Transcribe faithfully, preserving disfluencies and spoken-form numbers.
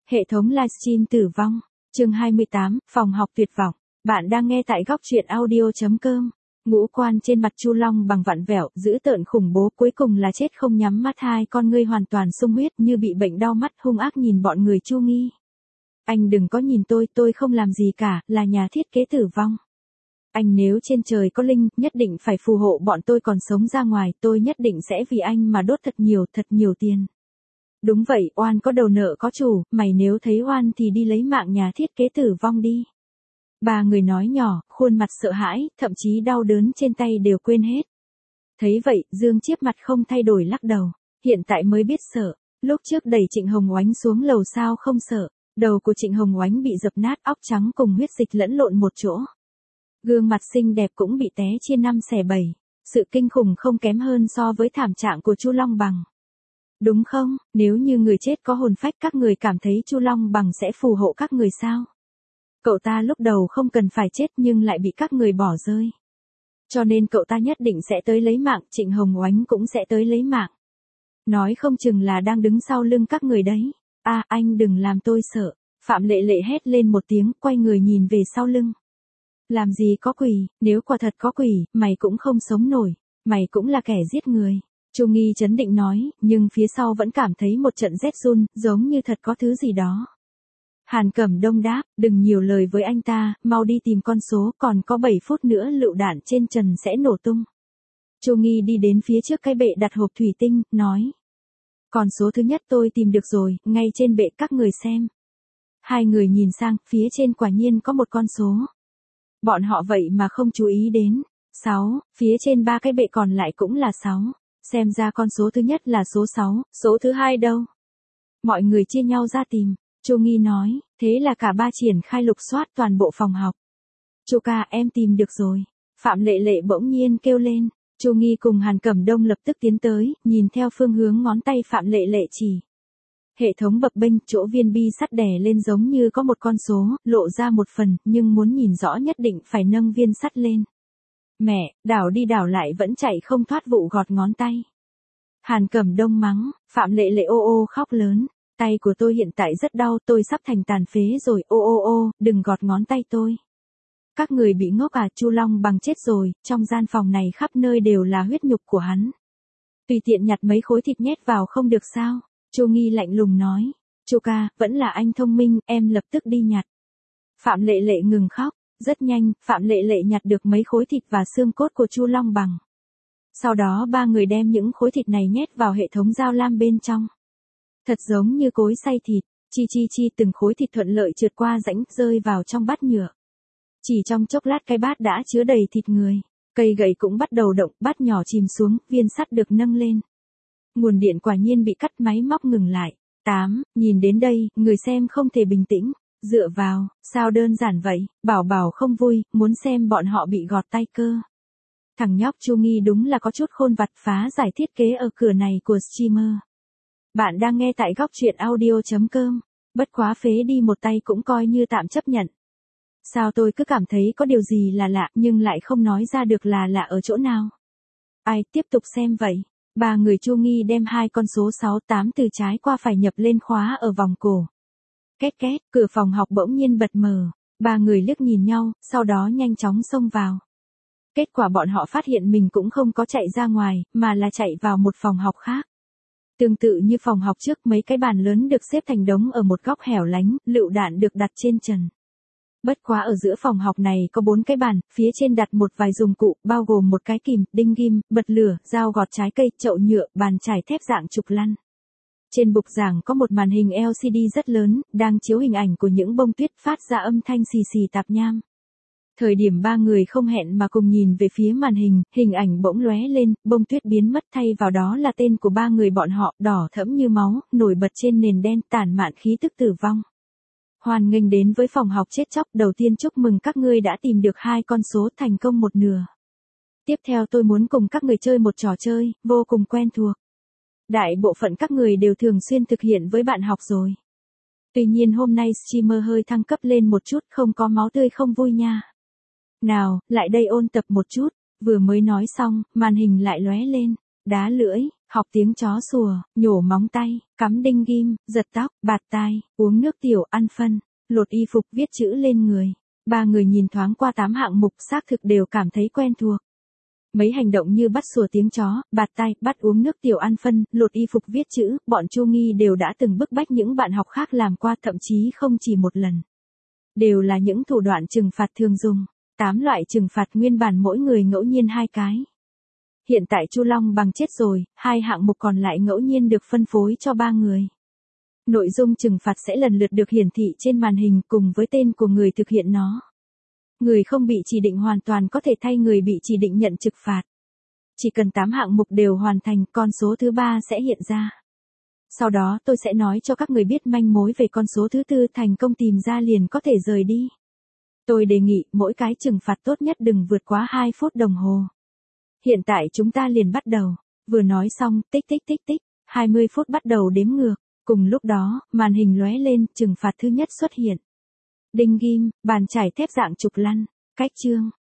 Hệ thống livestream tử vong. Chương hai mươi tám, phòng học tuyệt vọng. Bạn đang nghe tại góc truyện audio chấm com. Ngũ quan trên mặt Chu Long bằng vặn vẹo, dữ tợn khủng bố, cuối cùng là chết không nhắm mắt, hai con ngươi hoàn toàn sung huyết như bị bệnh đau mắt, hung ác nhìn bọn người Chu Nghi. Anh đừng có nhìn tôi, tôi không làm gì cả, là nhà thiết kế tử vong. Anh nếu trên trời có linh, nhất định phải phù hộ bọn tôi còn sống ra ngoài, tôi nhất định sẽ vì anh mà đốt thật nhiều, thật nhiều tiền. Đúng vậy, oan có đầu nợ có chủ, mày nếu thấy oan thì đi lấy mạng nhà thiết kế tử vong đi. Ba người nói nhỏ, khuôn mặt sợ hãi, thậm chí đau đớn trên tay đều quên hết. Thấy vậy, Dương Chiếp mặt không thay đổi lắc đầu, hiện tại mới biết sợ, lúc trước đẩy Trịnh Hồng Oánh xuống lầu sao không sợ, đầu của Trịnh Hồng Oánh bị dập nát, óc trắng cùng huyết dịch lẫn lộn một chỗ. Gương mặt xinh đẹp cũng bị té chia năm xẻ bảy, sự kinh khủng không kém hơn so với thảm trạng của Chu Long Bằng. Đúng không, nếu như người chết có hồn phách, các người cảm thấy Chu Long Bằng sẽ phù hộ các người sao? Cậu ta lúc đầu không cần phải chết nhưng lại bị các người bỏ rơi. Cho nên cậu ta nhất định sẽ tới lấy mạng, Trịnh Hồng Oánh cũng sẽ tới lấy mạng. Nói không chừng là đang đứng sau lưng các người đấy. À, anh đừng làm tôi sợ. Phạm Lệ Lệ hét lên một tiếng, quay người nhìn về sau lưng. Làm gì có quỷ, nếu quả thật có quỷ, mày cũng không sống nổi, mày cũng là kẻ giết người. Chu Nghi trấn định nói, nhưng phía sau vẫn cảm thấy một trận rét run, giống như thật có thứ gì đó. Hàn Cẩm Đông đáp, đừng nhiều lời với anh ta, mau đi tìm con số, còn có bảy phút nữa lựu đạn trên trần sẽ nổ tung. Chu Nghi đi đến phía trước cái bệ đặt hộp thủy tinh, nói. Con số thứ nhất tôi tìm được rồi, ngay trên bệ, các người xem. Hai người nhìn sang, phía trên quả nhiên có một con số. Bọn họ vậy mà không chú ý đến. sáu, phía trên ba cái bệ còn lại cũng là sáu. Xem ra con số thứ nhất là số sáu, số thứ hai đâu? Mọi người chia nhau ra tìm. Chu Nghi nói, thế là cả ba triển khai lục soát toàn bộ phòng học. Chu ca, em tìm được rồi. Phạm Lệ Lệ bỗng nhiên kêu lên. Chu Nghi cùng Hàn Cẩm Đông lập tức tiến tới, nhìn theo phương hướng ngón tay Phạm Lệ Lệ chỉ. Hệ thống bập bênh, chỗ viên bi sắt đè lên giống như có một con số, lộ ra một phần, nhưng muốn nhìn rõ nhất định phải nâng viên sắt lên. Mẹ, đảo đi đảo lại vẫn chạy không thoát vụ gọt ngón tay. Hàn Cẩm Đông mắng, Phạm Lệ Lệ ô ô khóc lớn. Tay của tôi hiện tại rất đau, tôi sắp thành tàn phế rồi, ô ô ô, đừng gọt ngón tay tôi. Các người bị ngốc à, Chu Long Bằng chết rồi, trong gian phòng này khắp nơi đều là huyết nhục của hắn. Tùy tiện nhặt mấy khối thịt nhét vào không được sao? Chu Nghi lạnh lùng nói. Chu ca, vẫn là anh thông minh, em lập tức đi nhặt. Phạm Lệ Lệ ngừng khóc, rất nhanh, Phạm Lệ Lệ nhặt được mấy khối thịt và xương cốt của Chu Long Bằng. Sau đó ba người đem những khối thịt này nhét vào hệ thống dao lam bên trong. Thật giống như cối xay thịt, chi chi chi từng khối thịt thuận lợi trượt qua rãnh, rơi vào trong bát nhựa. Chỉ trong chốc lát cái bát đã chứa đầy thịt người, cây gậy cũng bắt đầu động, bát nhỏ chìm xuống, viên sắt được nâng lên. Nguồn điện quả nhiên bị cắt, máy móc ngừng lại. tám, nhìn đến đây, người xem không thể bình tĩnh, dựa vào, sao đơn giản vậy, bảo bảo không vui, muốn xem bọn họ bị gọt tay cơ. Thằng nhóc Chu Nghi đúng là có chút khôn vặt, phá giải thiết kế ở cửa này của streamer. Bạn đang nghe tại góc truyện audio chấm com, bất quá phế đi một tay cũng coi như tạm chấp nhận. Sao tôi cứ cảm thấy có điều gì là lạ nhưng lại không nói ra được là lạ ở chỗ nào. Ai, tiếp tục xem vậy. Ba người Chu Nghi đem hai con số sáu tám từ trái qua phải nhập lên khóa ở vòng cổ. Két két, cửa phòng học bỗng nhiên bật mở. Ba người liếc nhìn nhau, sau đó nhanh chóng xông vào. Kết quả bọn họ phát hiện mình cũng không có chạy ra ngoài, mà là chạy vào một phòng học khác. Tương tự như phòng học trước, mấy cái bàn lớn được xếp thành đống ở một góc hẻo lánh, lựu đạn được đặt trên trần. Bất quá ở giữa phòng học này có bốn cái bàn, phía trên đặt một vài dụng cụ, bao gồm một cái kìm, đinh ghim, bật lửa, dao gọt trái cây, chậu nhựa, bàn chải thép dạng trục lăn. Trên bục giảng có một màn hình lờ xê đê rất lớn, đang chiếu hình ảnh của những bông tuyết, phát ra âm thanh xì xì tạp nham. Thời điểm ba người không hẹn mà cùng nhìn về phía màn hình, hình ảnh bỗng lóe lên, bông tuyết biến mất, thay vào đó là tên của ba người bọn họ, đỏ thẫm như máu, nổi bật trên nền đen, tản mạn khí tức tử vong. Hoan nghênh đến với phòng học chết chóc, đầu tiên chúc mừng các ngươi đã tìm được hai con số, thành công một nửa. Tiếp theo tôi muốn cùng các người chơi một trò chơi, vô cùng quen thuộc. Đại bộ phận các người đều thường xuyên thực hiện với bạn học rồi. Tuy nhiên hôm nay streamer hơi thăng cấp lên một chút, không có máu tươi không vui nha. Nào, lại đây ôn tập một chút, vừa mới nói xong, màn hình lại lóe lên. đá lưỡi, học tiếng chó sủa, nhổ móng tay, cắm đinh ghim, giật tóc, bạt tai, uống nước tiểu, ăn phân, lột y phục, viết chữ lên người. Ba người nhìn thoáng qua tám hạng mục xác thực đều cảm thấy quen thuộc. Mấy hành động như bắt sủa tiếng chó, bạt tai, bắt uống nước tiểu, ăn phân, lột y phục, viết chữ, bọn Chu Nghi đều đã từng bức bách những bạn học khác làm qua, thậm chí không chỉ một lần. Đều là những thủ đoạn trừng phạt thường dùng. Tám loại trừng phạt nguyên bản mỗi người ngẫu nhiên hai cái. Hiện tại Chu Long Bằng chết rồi, hai hạng mục còn lại ngẫu nhiên được phân phối cho ba người. Nội dung trừng phạt sẽ lần lượt được hiển thị trên màn hình cùng với tên của người thực hiện nó. Người không bị chỉ định hoàn toàn có thể thay người bị chỉ định nhận trừng phạt. Chỉ cần tám hạng mục đều hoàn thành, con số thứ ba sẽ hiện ra. Sau đó tôi sẽ nói cho các người biết manh mối về con số thứ tư, thành công tìm ra liền có thể rời đi. Tôi đề nghị mỗi cái trừng phạt tốt nhất đừng vượt quá hai phút đồng hồ. Hiện tại chúng ta liền bắt đầu. Vừa nói xong, tích tích tích tích, hai mươi phút bắt đầu đếm ngược. Cùng lúc đó, màn hình lóe lên, trừng phạt thứ nhất xuất hiện. Đinh ghim, bàn chải thép dạng trục lăn, cách chương.